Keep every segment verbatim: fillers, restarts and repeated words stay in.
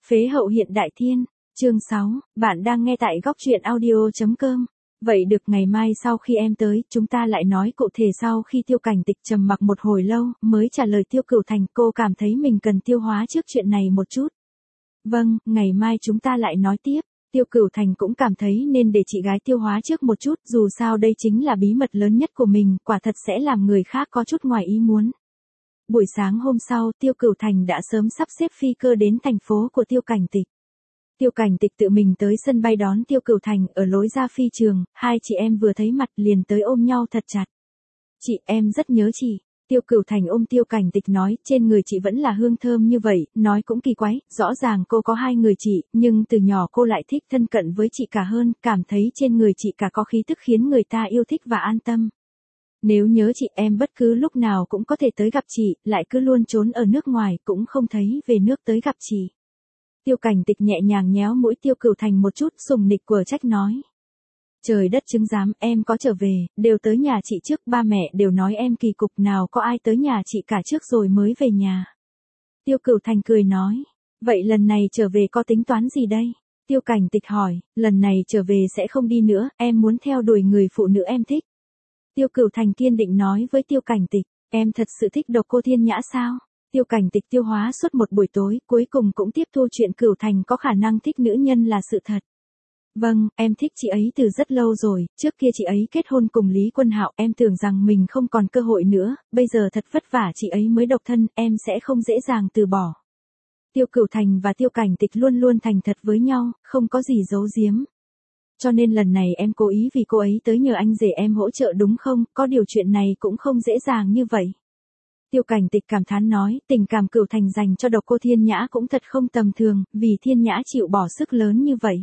Phế hậu hiện đại thiên, chương sáu, bạn đang nghe tại góc truyện audio chấm com. Vậy được, ngày mai sau khi em tới, chúng ta lại nói cụ thể. Sau khi Tiêu Cảnh Tịch trầm mặc một hồi lâu, mới trả lời Tiêu Cửu Thành, cô cảm thấy mình cần tiêu hóa trước chuyện này một chút. Vâng, ngày mai chúng ta lại nói tiếp. Tiêu Cửu Thành cũng cảm thấy nên để chị gái tiêu hóa trước một chút, dù sao đây chính là bí mật lớn nhất của mình, quả thật sẽ làm người khác có chút ngoài ý muốn. Buổi sáng hôm sau, Tiêu Cửu Thành đã sớm sắp xếp phi cơ đến thành phố của Tiêu Cảnh Tịch. Tiêu Cảnh Tịch tự mình tới sân bay đón Tiêu Cửu Thành. Ở lối ra phi trường, hai chị em vừa thấy mặt liền tới ôm nhau thật chặt. Chị, em rất nhớ chị. Tiêu Cửu Thành ôm Tiêu Cảnh Tịch nói, trên người chị vẫn là hương thơm như vậy. Nói cũng kỳ quái, rõ ràng cô có hai người chị, nhưng từ nhỏ cô lại thích thân cận với chị cả hơn, cảm thấy trên người chị cả có khí tức khiến người ta yêu thích và an tâm. Nếu nhớ chị, em bất cứ lúc nào cũng có thể tới gặp chị, lại cứ luôn trốn ở nước ngoài, cũng không thấy về nước tới gặp chị. Tiêu Cảnh Tịch nhẹ nhàng nhéo mũi Tiêu Cửu Thành một chút, sùng nịch của trách nói. Trời đất chứng giám, em có trở về, đều tới nhà chị trước, ba mẹ đều nói em kỳ cục, nào có ai tới nhà chị cả trước rồi mới về nhà. Tiêu Cửu Thành cười nói, vậy lần này trở về có tính toán gì đây? Tiêu Cảnh Tịch hỏi, lần này trở về sẽ không đi nữa, em muốn theo đuổi người phụ nữ em thích. Tiêu Cửu Thành kiên định nói với Tiêu Cảnh Tịch, em thật sự thích Độc Cô Thiên Nhã sao? Tiêu Cảnh Tịch tiêu hóa suốt một buổi tối, cuối cùng cũng tiếp thu chuyện Cửu Thành có khả năng thích nữ nhân là sự thật. Vâng, em thích chị ấy từ rất lâu rồi, trước kia chị ấy kết hôn cùng Lý Quân Hạo, em tưởng rằng mình không còn cơ hội nữa, bây giờ thật vất vả chị ấy mới độc thân, em sẽ không dễ dàng từ bỏ. Tiêu Cửu Thành và Tiêu Cảnh Tịch luôn luôn thành thật với nhau, không có gì giấu giếm. Cho nên lần này em cố ý vì cô ấy tới nhờ anh rể em hỗ trợ đúng không, có điều chuyện này cũng không dễ dàng như vậy. Tiêu Cảnh Tịch cảm thán nói, tình cảm Cửu Thành dành cho Độc Cô Thiên Nhã cũng thật không tầm thường, vì Thiên Nhã chịu bỏ sức lớn như vậy.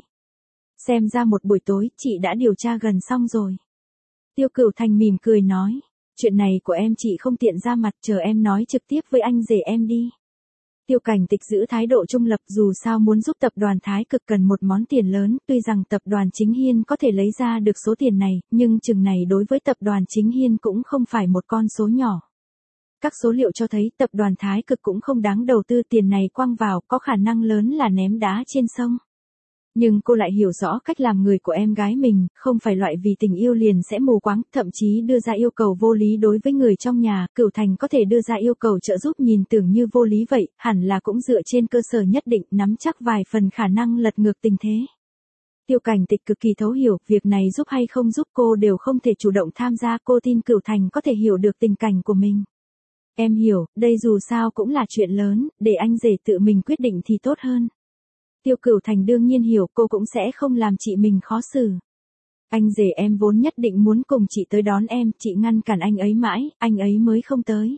Xem ra một buổi tối, chị đã điều tra gần xong rồi. Tiêu Cửu Thành mỉm cười nói, chuyện này của em chị không tiện ra mặt, chờ em nói trực tiếp với anh rể em đi. Tiêu Cảnh Tịch giữ thái độ trung lập, dù sao muốn giúp tập đoàn Thái Cực cần một món tiền lớn, tuy rằng tập đoàn Chính Hiên có thể lấy ra được số tiền này, nhưng chừng này đối với tập đoàn Chính Hiên cũng không phải một con số nhỏ. Các số liệu cho thấy tập đoàn Thái Cực cũng không đáng đầu tư, tiền này quăng vào có khả năng lớn là ném đá trên sông. Nhưng cô lại hiểu rõ cách làm người của em gái mình, không phải loại vì tình yêu liền sẽ mù quáng, thậm chí đưa ra yêu cầu vô lý đối với người trong nhà. Cửu Thành có thể đưa ra yêu cầu trợ giúp nhìn tưởng như vô lý vậy, hẳn là cũng dựa trên cơ sở nhất định, nắm chắc vài phần khả năng lật ngược tình thế. Tiêu Cảnh Tịch cực kỳ thấu hiểu, việc này giúp hay không giúp cô đều không thể chủ động tham gia, cô tin Cửu Thành có thể hiểu được tình cảnh của mình. Em hiểu, đây dù sao cũng là chuyện lớn, để anh rể tự mình quyết định thì tốt hơn. Tiêu Cửu Thành đương nhiên hiểu, cô cũng sẽ không làm chị mình khó xử. Anh rể em vốn nhất định muốn cùng chị tới đón em, chị ngăn cản anh ấy mãi, anh ấy mới không tới.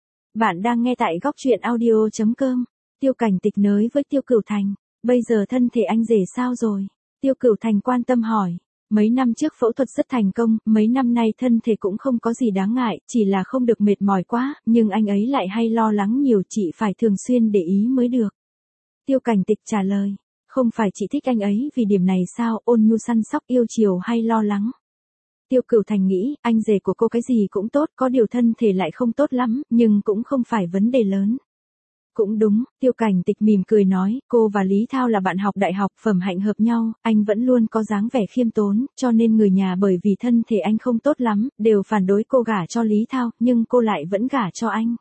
Bạn đang nghe tại góc truyện audio chấm com. Tiêu Cảnh Tịch nới với Tiêu Cửu Thành, bây giờ thân thể anh rể sao rồi? Tiêu Cửu Thành quan tâm hỏi. Mấy năm trước phẫu thuật rất thành công, mấy năm nay thân thể cũng không có gì đáng ngại, chỉ là không được mệt mỏi quá, nhưng anh ấy lại hay lo lắng nhiều, chị phải thường xuyên để ý mới được. Tiêu Cảnh Tịch trả lời, không phải chị thích anh ấy vì điểm này sao, ôn nhu săn sóc yêu chiều hay lo lắng. Tiêu Cửu Thành nghĩ, anh rể của cô cái gì cũng tốt, có điều thân thể lại không tốt lắm, nhưng cũng không phải vấn đề lớn. Cũng đúng, Tiêu Cảnh Tịch mỉm cười nói, cô và Lý Thao là bạn học đại học, phẩm hạnh hợp nhau, anh vẫn luôn có dáng vẻ khiêm tốn, cho nên người nhà bởi vì thân thể anh không tốt lắm, đều phản đối cô gả cho Lý Thao, nhưng cô lại vẫn gả cho anh.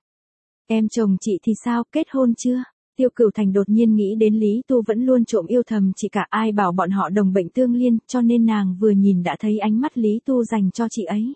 Em chồng chị thì sao, kết hôn chưa? Tiêu Cửu Thành đột nhiên nghĩ đến Lý Tu vẫn luôn trộm yêu thầm chị cả, ai bảo bọn họ đồng bệnh tương liên, cho nên nàng vừa nhìn đã thấy ánh mắt Lý Tu dành cho chị ấy.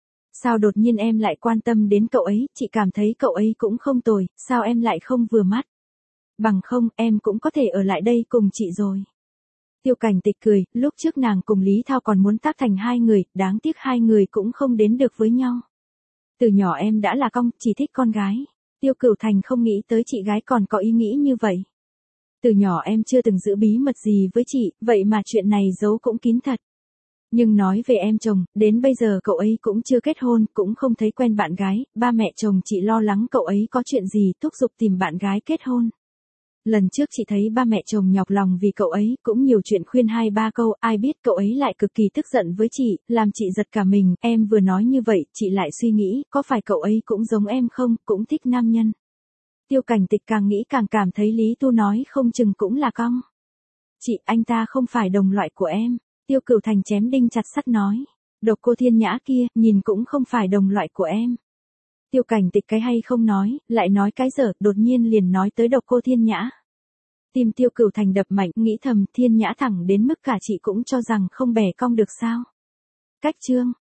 Sao đột nhiên em lại quan tâm đến cậu ấy, chị cảm thấy cậu ấy cũng không tồi, sao em lại không vừa mắt? Bằng không, em cũng có thể ở lại đây cùng chị rồi. Tiêu Cảnh Tịch cười, lúc trước nàng cùng Lý Thao còn muốn tác thành hai người, đáng tiếc hai người cũng không đến được với nhau. Từ nhỏ em đã là cong, chỉ thích con gái. Tiêu Cửu Thành không nghĩ tới chị gái còn có ý nghĩ như vậy. Từ nhỏ em chưa từng giữ bí mật gì với chị, vậy mà chuyện này giấu cũng kín thật. Nhưng nói về em chồng, đến bây giờ cậu ấy cũng chưa kết hôn, cũng không thấy quen bạn gái, ba mẹ chồng chị lo lắng cậu ấy có chuyện gì, thúc giục tìm bạn gái kết hôn. Lần trước chị thấy ba mẹ chồng nhọc lòng vì cậu ấy, cũng nhiều chuyện khuyên hai ba câu, ai biết cậu ấy lại cực kỳ tức giận với chị, làm chị giật cả mình, em vừa nói như vậy, chị lại suy nghĩ, có phải cậu ấy cũng giống em không, cũng thích nam nhân. Tiêu Cảnh Tịch càng nghĩ càng cảm thấy Lý Tu nói không chừng cũng là cong. Chị, anh ta không phải đồng loại của em. Tiêu Cửu Thành chém đinh chặt sắt nói. Độc Cô Thiên Nhã kia, nhìn cũng không phải đồng loại của em. Tiêu Cảnh Tịch cái hay không nói, lại nói cái dở, đột nhiên liền nói tới Độc Cô Thiên Nhã. Tim Tiêu Cửu Thành đập mạnh, nghĩ thầm Thiên Nhã thẳng đến mức cả chị cũng cho rằng không bẻ cong được sao. Cách chương,